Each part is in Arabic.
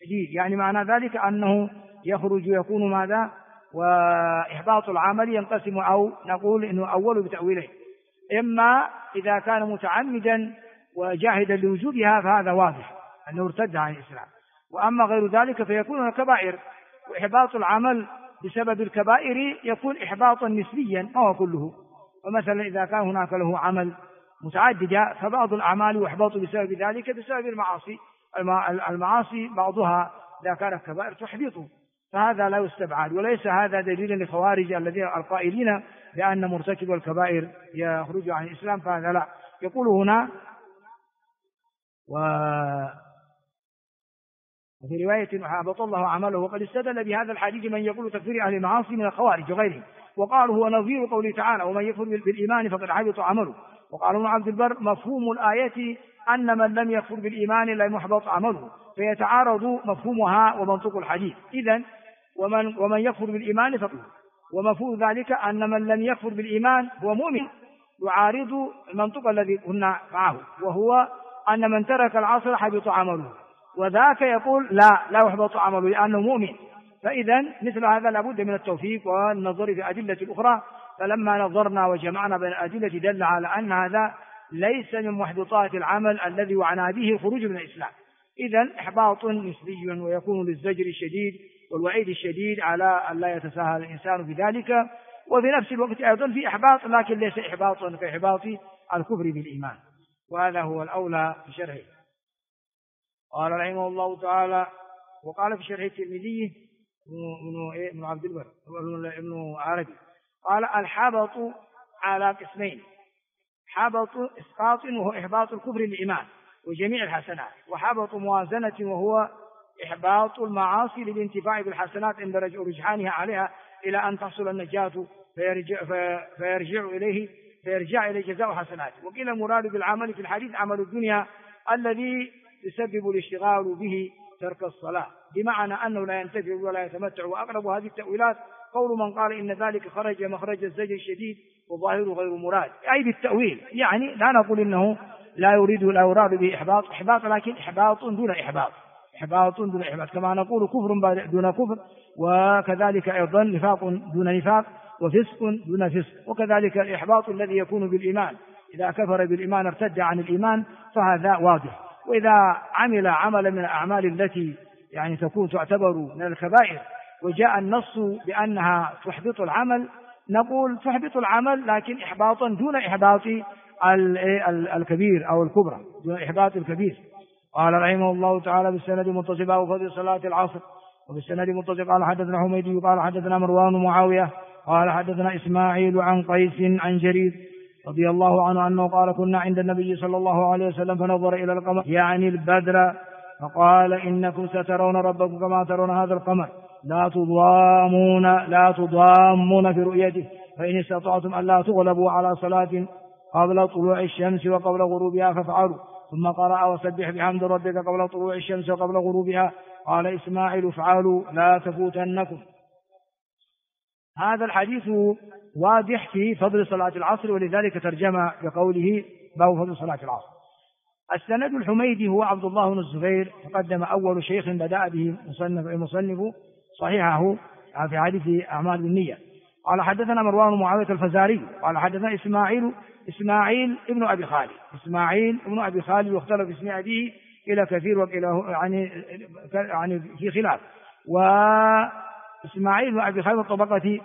شديد، يعني معنى ذلك أنه يخرج يكون ماذا؟ وإحباط العمل ينقسم، أو نقول إنه أول بتأويله، إما إذا كان متعمدا وجاهدا لوجودها فهذا واضح أنه ارتد عن الإسلام، وأما غير ذلك فيكون الكبائر، وإحباط العمل بسبب الكبائر يكون إحباطا نسبيا ما هو كله. ومثلا إذا كان هناك له عمل متعددة فبعض الأعمال يحبط بسبب ذلك بسبب المعاصي، المعاصي بعضها إذا كانت كبائر تحبطه، فهذا لا يستبعد، وليس هذا دليلا لخوارج الذين القائلين بأن مرتكب الكبائر يخرج عن الإسلام، فهذا لا. يقول هنا وفي رواية حبط الله عمله، وقد استدل بهذا الحديث من يقول تكفير أهل المعاصي من الخوارج وغيرهم، وقالوا هو نظير قوله تعالى ومن يكفر بالإيمان فقد حبط عمله. وقال ابن عبد البر مفهوم الآية أن من لم يكفر بالإيمان لم يحبط عمله، فيتعارض مفهومها ومنطق الحديث. إذن ومن يكفر بالإيمان فقد، ومفهوم ذلك أن من لم يكفر بالإيمان هو مؤمن، يعارض المنطق الذي كنا معه، وهو أن من ترك العصر حبط عمله، وذاك يقول لا يحبط عمله لأنه مؤمن. فإذا مثل هذا لابد من التوفيق والنظر في أدلة أخرى، فلما نظرنا وجمعنا بين الأدلة دل على أن هذا ليس من محبطات العمل الذي وعنا به الخروج من الإسلام. إذن إحباط نسبي، ويكون للزجر الشديد والوعيد الشديد على أن لا يتساهل الإنسان بذلك. وفي نفس الوقت أيضا في إحباط، لكن ليس إحباطا كإحباط الكفر بالإيمان، وهذا هو الأولى في شرحه. قال رحمه الله تعالى، وقال في شرح الترمذي ابن عبد البر ابن عربي قال الحبط على قسمين: حبط إسقاط وهو إحباط الكفر للإيمان وجميع الحسنات، وحبط موازنة وهو إحباط المعاصي للانتفاع بالحسنات عند رجحانها عليها إلى أن تحصل النجاة فيرجع إليه جزاء حسناته. وقيل المراد بالعمل في الحديث عمل الدنيا الذي يسبب الاشتغال به ترك الصلاة، بمعنى أنه لا ينتفع ولا يتمتع. وأقرب هذه التأويلات قول من قال إن ذلك خرج مخرج الزجر الشديد وظاهره غير مراد، أي بالتأويل، يعني لا نقول إنه لا يراد بإحباط لكن إحباط دون إحباط، كما نقول كفر دون كفر، وكذلك أيضا نفاق دون نفاق، وفسق دون فسق، وكذلك الإحباط الذي يكون بالإيمان، إذا كفر بالإيمان ارتد عن الإيمان فهذا واضح. وإذا عمل عملا من الأعمال التي يعني تعتبر من الكبائر وجاء النص بأنها تحبط العمل، نقول تحبط العمل لكن إحباطا دون إحباط الكبير أو الكبرى، دون إحباط الكبير. قال رحمه الله تعالى بالسند متصل وفضل صلاة العصر، وبالسند متصل قال حدثنا حميدي قال حدثنا مروان معاوية قال حدثنا إسماعيل عن قيس عن جرير رضي الله عنه أنه قال كنا عند النبي صلى الله عليه وسلم فنظر إلى القمر يعني البدر فقال إنكم سترون ربكم كما ترون هذا القمر لا تضامون في رؤيته، فإن استطعتم أن لا تغلبوا على صلاة قبل طلوع الشمس وقبل غروبها فافعلوا. ثم قرأ وسبح بحمد ربك قبل طلوع الشمس وقبل غروبها. قال إسماعيل افعلوا لا تفوتنكم. هذا الحديث واضح في فضل صلاة العصر، ولذلك ترجم بقوله باب فضل صلاة العصر. السند الحميدي هو عبد الله بن الزبير، تقدم أول شيخ بدأ به المصنف صحيحه في حديث أعمال بالنية. قال حدثنا مروان معاوية الفزاري قال حدثنا إسماعيل ابن أبي خالد واختلف اسم أبيه إلى كثير وإلى يعني في خلاف. وإسماعيل بن أبي خالد الطبقة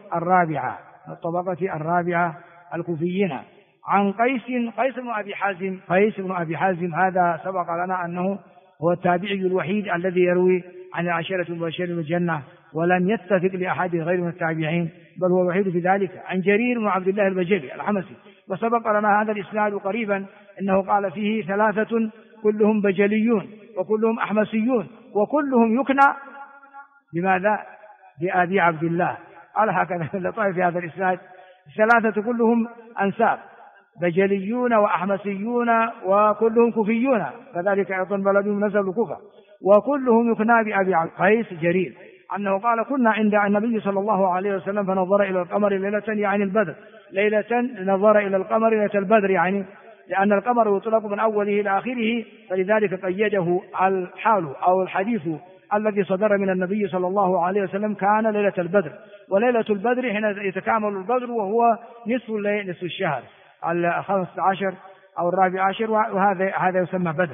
الرابعة الكوفيين. عن قيس بن أبي حازم هذا سبق لنا أنه هو التابعي الوحيد الذي يروي عن العشرة المبشرين بالجنة ولم يتفق لأحد غير من التابعين، بل هو الوحيد في ذلك. عن جرير بن عبد الله البجلي الحمصي، وسبق لنا هذا الإسناد قريبا أنه قال فيه ثلاثة كلهم بجليون وكلهم أحمسيون وكلهم يكنى بماذا؟ بأبي عبد الله. قال هكذا اللطائف في هذا الإسناد، ثلاثة كلهم أنساب بجليون وأحمسيون وكلهم كوفيون، كذلك أيضا بلدهم نزل الكوفة، وكلهم يكنى بأبي عبد قيس جرير أنه قال كنا عند النبي صلى الله عليه وسلم فنظر إلى القمر ليلة يعني البدر، ليلة نظر إلى القمر ليلة البدر، يعني لأن القمر يطلق من أوله إلى آخره، فلذلك قيده الحال أو الحديث الذي صدر من النبي صلى الله عليه وسلم كان ليلة البدر، وليلة البدر حين يتكامل البدر وهو نصف الليل نصف الشهر 15 أو 14، وهذا يسمى بدر.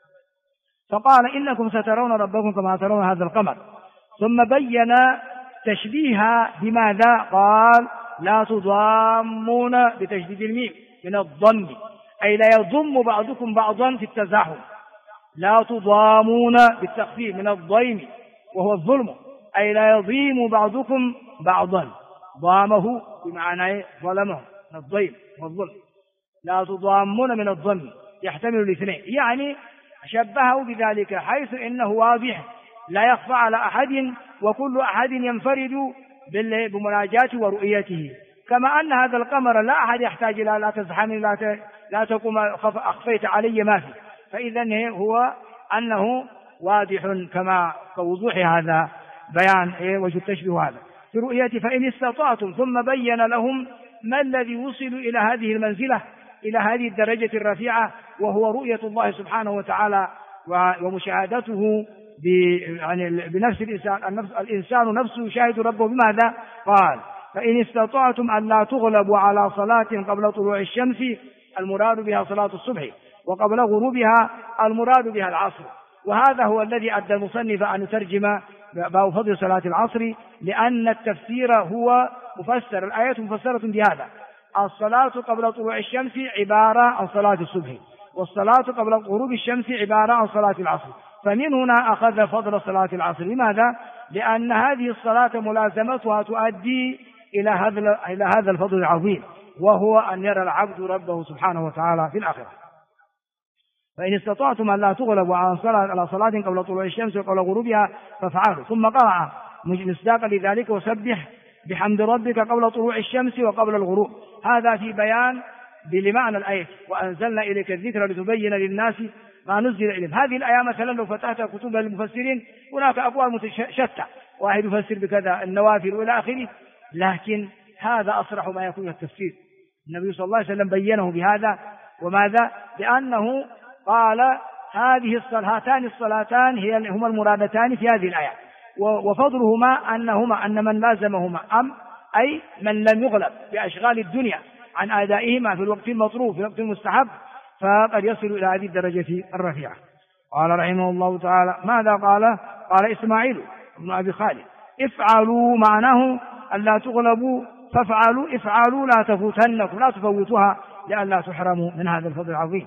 فقال إنكم سترون ربكم كما ترون هذا القمر، ثم بين تشبيها بماذا؟ قال لا تضامون بتشديد الميم من الضم، أي لا يضم بعضكم بعضا في التزاحم، لا تضامون بالتخفيف من الضيم وهو الظلم، أي لا يضيم بعضكم بعضا، ضامه بمعنى ظلمه من الضيم والظلم، لا تضامون من الضم يحتمل الاثنين، يعني شبهه بذلك حيث إنه واضح لا يخفى على أحد، وكل أحد ينفرد بمناجاته ورؤيته، كما أن هذا القمر لا أحد يحتاج إلى لا تزحمني لا تقوم أخفيت علي ما فيه، فإذا هو أنه واضح كما كوضوح هذا بيان وجه التشبيه هذا في رؤيته. فإن استطعتم، ثم بين لهم ما الذي وصلوا إلى هذه المنزلة، إلى هذه الدرجة الرفيعة، وهو رؤية الله سبحانه وتعالى ومشاهدته بنفس الإنسان نفسه يشاهد ربه بماذا؟ قال فإن استطعتم أن لا تغلبوا على صلاة قبل طلوع الشمس، المراد بها صلاة الصبح، وقبل غروبها المراد بها العصر. وهذا هو الذي أدى المصنف أن يترجم باب فضل صلاة العصر، لأن التفسير هو مفسر، الآية مفسرة بهذا: الصلاة قبل طلوع الشمس عبارة عن صلاة الصبح، والصلاة قبل غروب الشمس عبارة عن صلاة العصر. فمن هنا أخذ فضل صلاة العصر. لماذا؟ لأن هذه الصلاة ملازمتها تؤدي إلى هذا الفضل العظيم، وهو أن يرى العبد ربه سبحانه وتعالى في الآخرة. فإن استطعتم أن لا تغلبوا على صلاة قبل طلوع الشمس وقبل غروبها فافعلوا. ثم قرأ مصداقا لذلك: وسبح بحمد ربك قبل طلوع الشمس وقبل الغروب. هذا في بيان لمعنى الآية: وأنزلنا إليك الذكر لتبين للناس ما نزل إليهم. هذه الآية مثلا لو فتحت كتب المفسرين هناك أقوال شتى، واحد يفسر بكذا النوافل وإلى آخره، لكن هذا أصرح ما يكون التفسير. النبي صلى الله عليه وسلم بينه بهذا، وماذا؟ لأنه قال هاتان الصلاتان هما المرادتان في هذه الآية، وفضلهما أن من لازمهما أي من لم يغلب بأشغال الدنيا عن أدائهما في الوقت المطلوب في الوقت المستحب فقد يصل إلى هذه الدرجة الرفيعة. قال رحمه الله تعالى: ماذا قال؟ قال إسماعيل بن أبي خالد: افعلوا، معناه أن لا تغلبوا، فافعلوا، افعلوا لا تفوتنكم، لا تفوتوها لئلا تحرموا من هذا الفضل العظيم.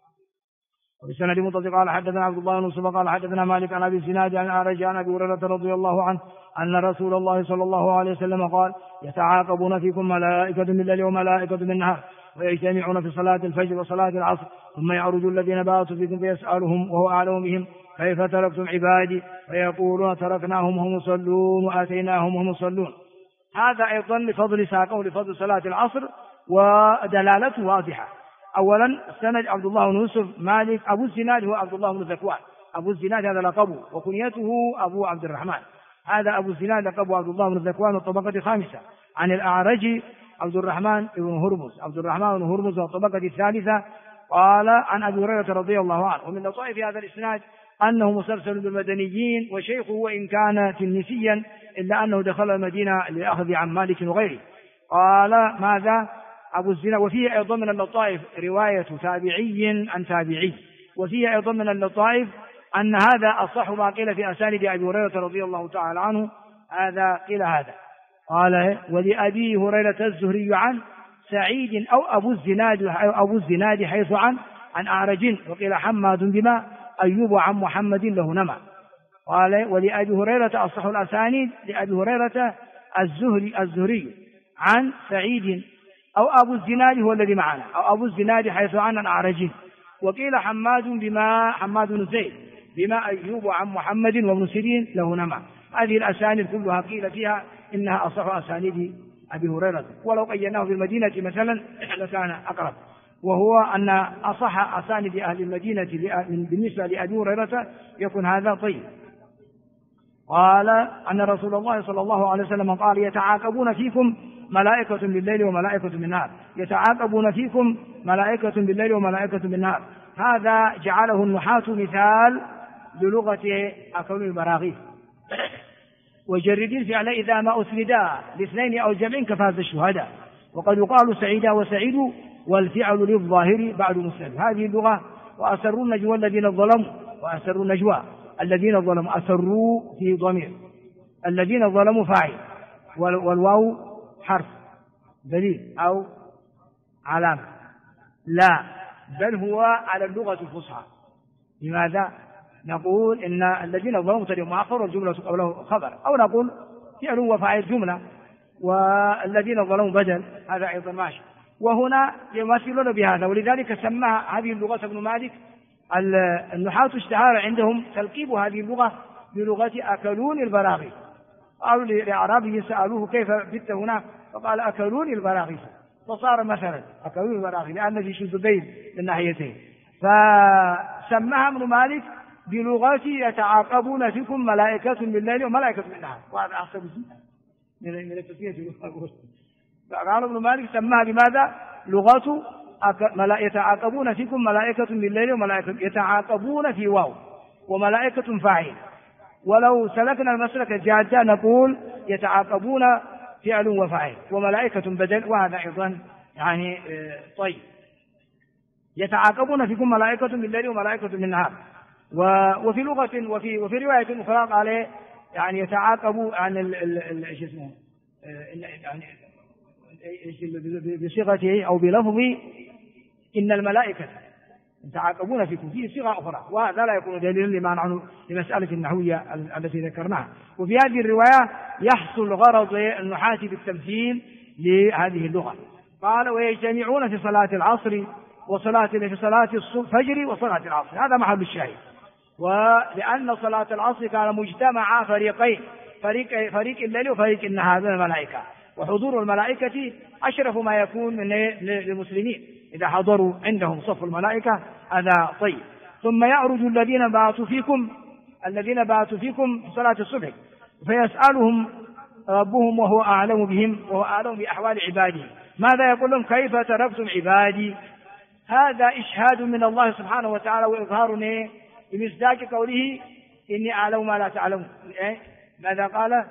وبسند متصل قال حدثنا عبد الله بن يوسف قال حدثنا مالك عن ابي الزناد عن اعرج عن ابي هريره رضي الله عنه ان رسول الله صلى الله عليه وسلم قال: يتعاقبون فيكم ملائكه بالليل وملائكه بالنهار، ويجتمعون في صلاه الفجر وصلاه العصر، ثم يعرج الذين باتوا فيكم فيسالهم وهو اعلم بهم: كيف تركتم عبادي؟ فيقولون: تركناهم وهم يصلون واتيناهم وهم يصلون. هذا ايضا لفضل ساقه لفضل صلاه العصر، ودلالته واضحه. أولا سند عبد الله بن يوسف مالك، أبو الزناد هو عبد الله بن ذكوان، أبو الزناد هذا لقبه، وكنيته أبو عبد الرحمن. هذا أبو الزناد لقبه عبد الله بن ذكوان الطبقة الخامسة. عن الأعرج عبد الرحمن بن هرمز والطبقة الثالثة. قال عن أبي هريرة رضي الله عنه. ومن لطائف هذا الإسناد أنه مسلسل بالمدنيين، وشيخه وإن كان تلميذيا إلا أنه دخل المدينة لأخذ عن مالك وغيره. قال ماذا؟ أبو الزناد. وفيه أيضا من اللطائف رواية تابعي عن تابعي، وفيه أيضا من اللطائف أن هذا أصح ما قيل في أسانيد أبي هريرة رضي الله تعالى عنه. هذا قيل هذا. قال: ولأبي هريرة الزهري عن سعيد أو أبو الزناد حيث عن أعرج، وقيل حماد بما أيوب عن محمد له نما. قال: ولأبي هريرة أصح الأسانيد لأبي هريرة الزهري عن سعيد أو أبو الزناد هو الذي معنا، أو أبو الزناد حيث عن أعرج، وقيل حماد بن زيد بما أيوب عن محمد وابن سيرين له نما. هذه الأسانيد كلها قيل فيها إنها أصح أسانيد أبي هريرة، ولو قيناه في المدينة مثلا لكان أقرب، وهو أن أصح أسانيد أهل المدينة بالنسبة لأبي هريرة يكون هذا طيب. قال أن رسول الله صلى الله عليه وسلم قال: يتعاقبون فيكم ملائكة بالليل وملائكة بالنهار، يتعاقبون فيكم ملائكة بالليل وملائكة بالنهار. هذا جعله النحاة مثال بلغة أكلون البراغيث. وجرد الفعل إذا ما أسندا لاثنين أو جمع كفاز الشهداء. وقد يقال سعيدا وسعيد والفعل للظاهر بعد مسند. هذه اللغة. وأسروا النجوى الذين ظلموا، وأسروا النجوى الذين ظلموا، أسروا في ضمير، الذين ظلموا فاعل، والواو حرف دليل أو علامة، لا بل هو على اللغة الفصحى. لماذا؟ نقول إن الذين ظلموا مبتدأ مؤخر والجملة قبله خبر، أو نقول فعل وفاعل جملة والذين ظلموا بدل، هذا أيضا ماشي. وهنا يمثلون بهذا، ولذلك سمى هذه اللغة ابن مالك. النحاة اشتهر عندهم تلقيب هذه اللغة بلغة أكلون البراغيث. قالوا لأعرابي سألوه كيف بت هنا، فقال أكلون البراغيث، فصار مثلا أكلون البراغيث لأن في شذوذين من ناحيتين. فسماها ابن مالك بلغة يتعاقبون فيكم ملائكة بالليل وملائكة بالنهار، وهذا أحسن من التسمية. قال ابن مالك سماها بماذا؟ لغة يتعاقبون فيكم ملائكة بالليل وملائكة، يتعاقبون في واو وملائكة فاعل. ولو سلكنا المسلك الجادة نقول يتعاقبون فعل وفاعل وملائكة بدل، وهذا أيضا يعني طيب. يتعاقبون فيكم ملائكة بالليل وملائكة بالنهار. وفي لغة وفي رواية أخرى قال يعني يتعاقبوا عن ايش اسمه يعني بصيغته أو بلفظ إن الملائكة يتعاقبون فيكم، في صيغة أخرى، وهذا لا يكون دليلا لما نحن لمسألة النحوية التي ذكرناها. وفي هذه الرواية يحصل غرض النحاة بالتمثيل لهذه اللغة. قال ويجتمعون في صلاة العصر في صلاة الفجر وصلاة العصر، هذا محل الشاهد. ولأن صلاة العصر كان مجتمع فريقين، فريق الليل وفريق النهار من الملائكة، وحضور الملائكة أشرف ما يكون للمسلمين إذا حضروا عندهم صف الملائكة، هذا طيب. ثم يعرج الذين باتوا فيكم في صلاة الصبح فيسألهم ربهم وهو أعلم بهم، وهو أعلم بأحوال عباده. ماذا يقول لهم؟ كيف تركتم عبادي؟ هذا إشهاد من الله سبحانه وتعالى وإظهار بمصداق قوله إني أعلم ما لا تعلمون. ماذا قال؟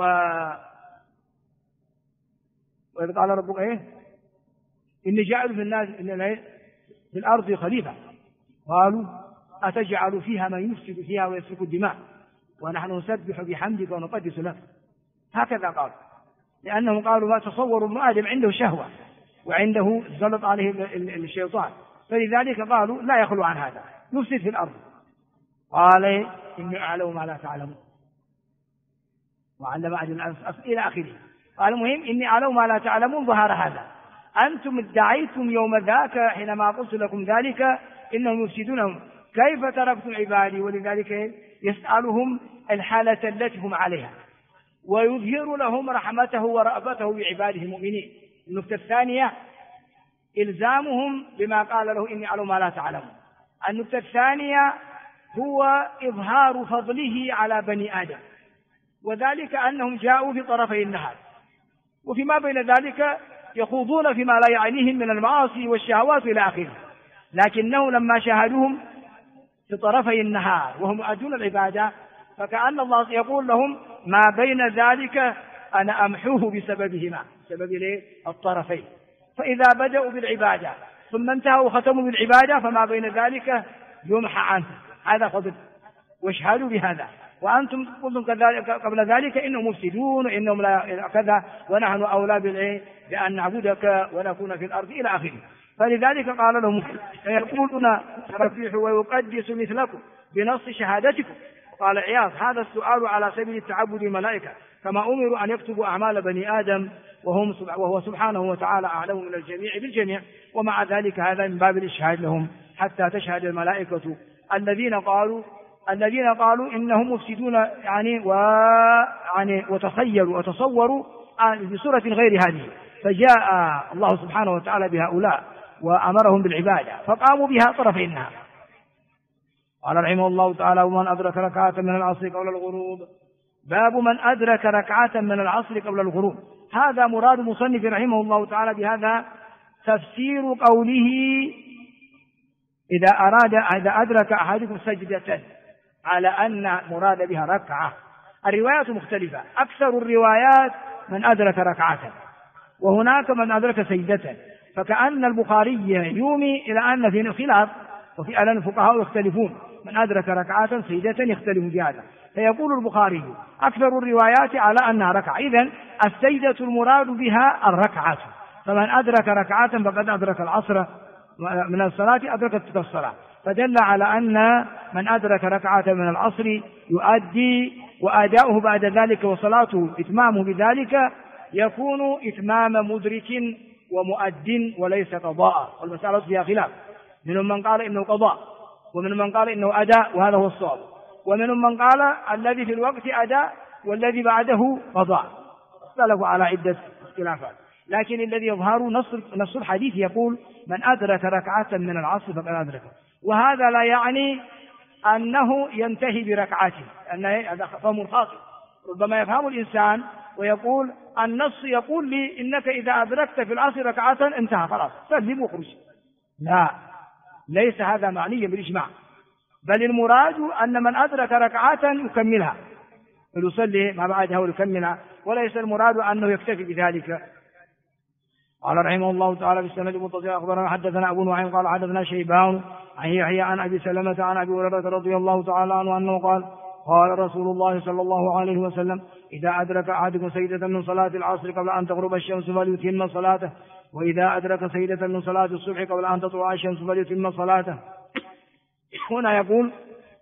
وإذ قال ربك إني جاعل في الناس في الأرض خليفة، قالوا أتجعل فيها من يفسد فيها ويسفك الدماء ونحن نسبح بحمدك ونقدس لك. هكذا قالوا، لأنهم قالوا ما تصوروا ابن آدم عنده شهوة وعنده زلط عليه الشيطان، فلذلك قالوا لا يخلو عن هذا، يفسد في الأرض. قال إني أعلم ما لا تعلمون وعلم آدم إلى آخره. قال المهم إني أعلم ما لا تعلمون. ظهر هذا. أنتم ادعيتم يوم ذاك حينما قلت لكم ذلك إنهم يفسدونهم كيف تركتم عبادي، ولذلك يسألهم الحالة التي هم عليها ويظهر لهم رحمته ورأفته بعباده المؤمنين. النقطة الثانية إلزامهم بما قال له إني أعلم ما لا تعلمون. النقطة الثانية هو إظهار فضله على بني آدم، وذلك أنهم جاءوا في طرفي النهار، وفيما بين ذلك يخوضون فيما لا يعنيهم من المعاصي والشهوات إلى آخره، لكنه لما شاهدوهم في طرفي النهار وهم يؤدون العبادة فكأن الله يقول لهم ما بين ذلك أنا أمحوه بسببهما، بسبب الطرفين. فإذا بدأوا بالعبادة ثم انتهوا وختموا بالعبادة فما بين ذلك يمحى عنه، هذا فضل، واشهدوا بهذا. وأنتم قلتم كذلك قبل ذلك إنهم مفسدون وإنهم لا كذا ونحن أولى بأن نعبدك ونكون في الأرض إلى آخره. فلذلك قال لهم يقولون رفيح ويقدس مثلكم بنص شهادتكم. قال عياض هذا السؤال على سبيل التعبد الملائكة كما أمروا أن يكتبوا أعمال بني آدم وهو سبحانه وتعالى أعلم من الجميع بالجميع، ومع ذلك هذا من باب الإشهاد لهم حتى تشهد الملائكة الذين قالوا إنهم مفسدون وتصوروا بصورة غير هذه، فجاء الله سبحانه وتعالى بهؤلاء وأمرهم بالعبادة فقاموا بها طرفي النهار. قال رحمه الله تعالى ومن أدرك ركعة من العصر قبل الغروب. باب من أدرك ركعة من العصر قبل الغروب. هذا مراد المصنف رحمه الله تعالى بهذا تفسير قوله إذا أدرك أحدكم سجدة على أن مراد بها ركعة. الروايات مختلفة، أكثر الروايات من أدرك ركعة، وهناك من أدرك سجدة، فكأن البخاري يومي إلى أن في خلاف، وفي أن الفقهاء يختلفون، من أدرك ركعة سجدة يختلف في هذا، فيقول البخاري أكثر الروايات على أنها ركعة، إذن السجدة المراد بها الركعة، فمن أدرك ركعة فقد أدرك العصر من الصلاة، أدرك تلك الصلاة، فدل على أن من أدرك ركعة من العصر يؤدي، وأداؤه بعد ذلك وصلاته إتمامه بذلك يكون إتمام مدرك ومؤد وليس قضاء، والمسألة فيها خلاف، منهم من قال إنه قضاء، ومنهم من قال إنه أداء وهذا هو الصواب، ومنهم من قال الذي في الوقت أداء والذي بعده قضاء، اختلفوا على عدة اختلافات، لكن الذي يظهر نص الحديث يقول من أدرك ركعة من العصر فقد أدركه، وهذا لا يعني أنه ينتهي بركعته، أن هذا فهم خاطئ، ربما يفهم الإنسان ويقول النص يقول لي إنك إذا أدركت في العصر ركعة انتهى خلاص سلم وخرج، لا، ليس هذا معنيا بالإجماع، بل المراد أن من أدرك ركعة يكملها ويصلي ما بعدها ويكملها، وليس المراد أنه يكتفي بذلك. قال رحمه الله تعالى في السند المتصل أخبرنا حدثنا أبو نعيم قال حدثنا شيبان عن يحيى عن أبي سلمة عن أبي هريرة رضي الله تعالى عنه أنه قال قال رسول الله صلى الله عليه وسلم إذا أدرك أحدكم سجدة من صلاة العصر قبل أن تغرب الشمس فليتم صلاته، وإذا أدرك سجدة من صلاة الصبح قبل أن تطلع الشمس فليتم صلاته. هنا يقول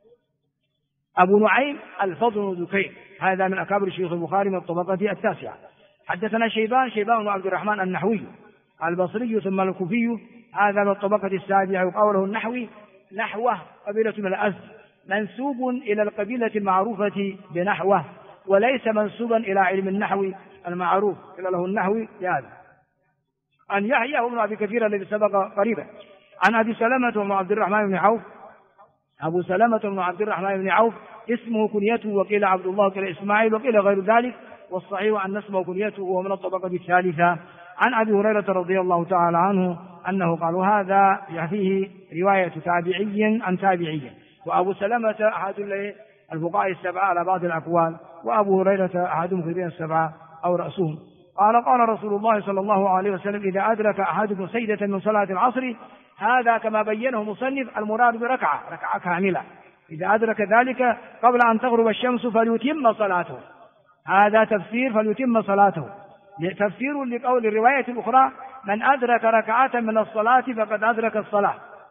أبو نعيم الفضل بن دكين، هذا من أكابر شيوخ البخاري من الطبقة التاسعة. حدثنا شيبان بن عبد الرحمن النحوي البصري ثم الكوفي، هذا من الطبقة السابعة، وقوله النحوي نحوه قبيلة من الأزد، منسوب إلى القبيلة المعروفة بنحوه، وليس منسوبا إلى علم النحو المعروف إلا له النحوي لهذا. عن يحيى بن أبي كثير الذي سبق قريبا عن أبي سلمة بن عبد الرحمن بن عوف. أبو سلمة بن عبد الرحمن بن عوف اسمه كنيته، وقيل عبد الله وقيل إسماعيل وقيل غير ذلك، والصحيح أن اسمه كنيته وهو من الطبقة الثالثة. عن أبي هريرة رضي الله تعالى عنه أنه قال، وهذا فيه رواية تابعي عن تابعي، وأبو سلمة أحد الفقهاء السبعة على بعض الأقوال، وأبو هريرة أحدهم في السبعة أو رأسهم. قال رسول الله صلى الله عليه وسلم إذا أدرك أحدكم سجدة من صلاة العصر، هذا كما بينه مصنف المراد بركعة كاملة، إذا أدرك ذلك قبل أن تغرب الشمس فليتم صلاته، هذا تفسير فليتم صلاته، تفسير لقول الرواية الأخرى من أدرك ركعة من الصلاة فقد أدرك الصلاة،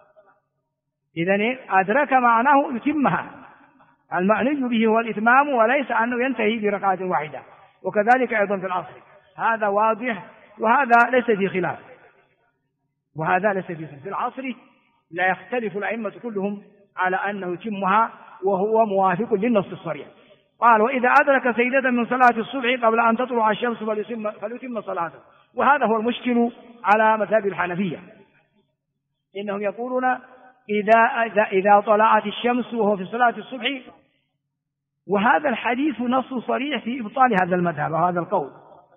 إذن أدرك معناه يتمها، المعني به هو الإتمام وليس أنه ينتهي بركعة واحدة، وكذلك أيضا في العصر، هذا واضح، وهذا ليس في خلاف، وهذا ليس في العصر لا يختلف الأئمة كلهم على أنه يتمها، وهو موافق للنص الصريح. قال وإذا أدرك سجدة من صلاة الصبح قبل أن تطلع الشمس فليتم صلاته، وهذا هو المشكل على مذهب الحنفية، إنهم يقولون إذا طلعت الشمس وهو في صلاة الصبح، وهذا الحديث نص صريح في إبطال هذا المذهب وهذا القول،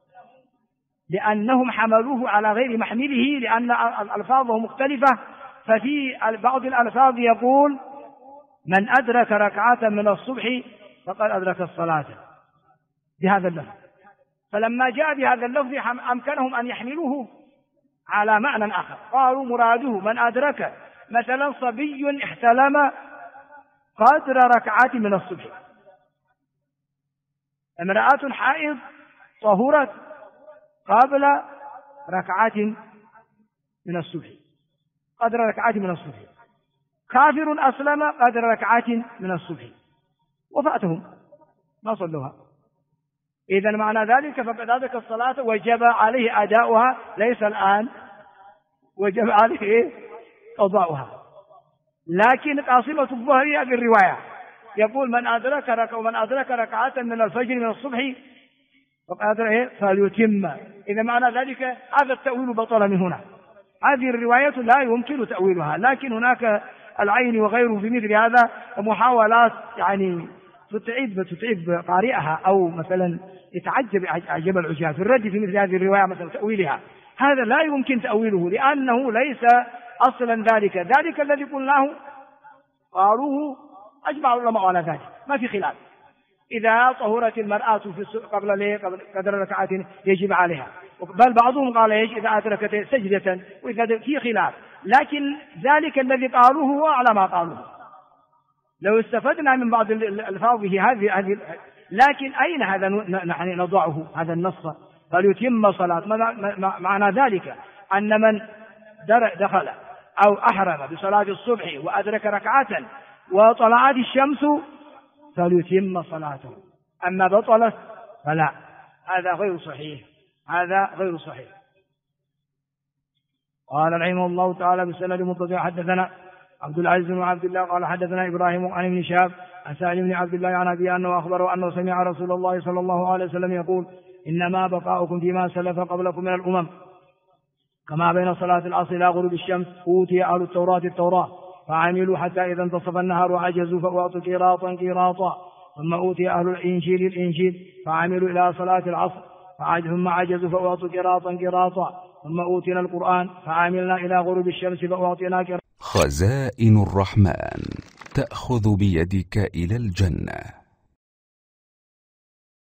لأنهم حملوه على غير محمله، لأن ألفاظه مختلفة، ففي بعض الألفاظ يقول من أدرك ركعة من الصبح فقد أدرك الصلاة بهذا اللفظ، فلما جاء بهذا اللفظ أمكنهم أن يحملوه على معنى آخر، قالوا مراده من أدرك مثلا صبي احتلم قدر ركعة من الصبح، امرأة حائض طهرت قبل ركعة من الصبح، قدر ركعة من الصبح، كافر أسلم قدر ركعة من الصبح وفاتهم ما صلوها، إذن معنى ذلك فقد أدرك الصلاة وجب عليه أداؤها، ليس الآن وجب عليه قضاؤها. لكن قاصمة الظهرية بالرواية يقول من أدرك ركعة من الفجر من الصبح فقد فليتم، إذا معنى ذلك هذا التأويل بطل من هنا، هذه الرواية لا يمكن تأويلها، لكن هناك العين وغيره في مثل هذا محاولات يعني تتعب قارئها، أو مثلا يتعجب عجب العجاب في الرد في مثل هذه الرواية مثلا تأويلها، هذا لا يمكن تأويله، لأنه ليس أصلا ذلك الذي قلناه قالوه أجمع العلماء على ذلك ما في خلاف. إذا طهرت المرأة قبل قدر ركعة يجب عليها، بل بعضهم قال إذا أدركت سجدة، وإذا في خلاف، لكن ذلك الذي قالوه هو أعلى ما قالوه. لو استفدنا من بعض الألفاظ هذه لكن أين هذا نحن نضعه هذا النص؟ فليتم صلاة. معنى ذلك أن من دخل أو أحرم بصلاة الصبح وأدرك ركعة وطلعت الشمس فليتم صلاته، أما بطلت فلا، هذا غير صحيح، هذا غير صحيح. قال رحمه الله تعالى بالسند متصل حدثنا عبد العزيز بن عبد الله قال حدثنا إبراهيم عن ابن شهاب عن سالم بن عبد الله عن أبي أنه أخبره أنه سمع رسول الله صلى الله عليه وسلم يقول إنما بقاؤكم فيما سلف قبلكم من الأمم كما بين صلاة العصر إلى غروب الشمس أوتي أهل التوراة فعملوا حتى إذا انتصف النهار وعجزوا فأعطوا قيراطا ثم أوتي أهل الإنجيل فعملوا إلى صلاة العصر ثم عجزوا فأعطوا قيراطا ثم أوتينا القرآن فعملنا إلى غروب الشمس فأعطينا قيراطا. خزائن الرحمن تأخذ بيدك إلى الجنة.